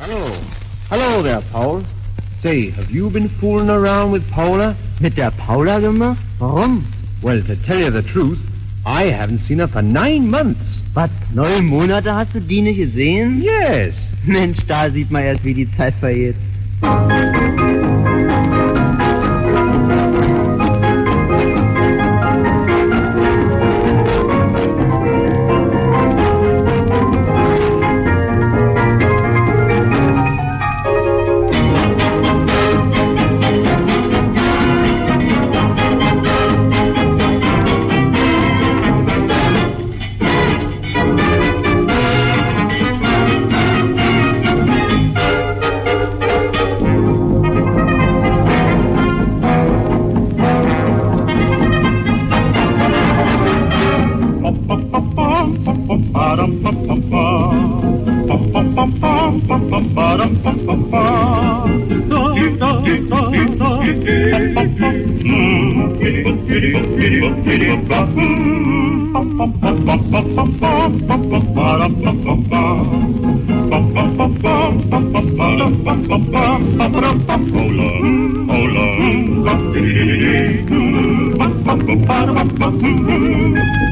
Hallo. Hello there, Paul. Say, have you been fooling around with Paula? Mit der Paula gemacht? Warum? Well, to tell you the truth, I haven't seen her for 9 months. Was, 9 Monate hast du die nicht gesehen? Yes. Mensch, da sieht man erst, wie die Zeit vergeht. Hola,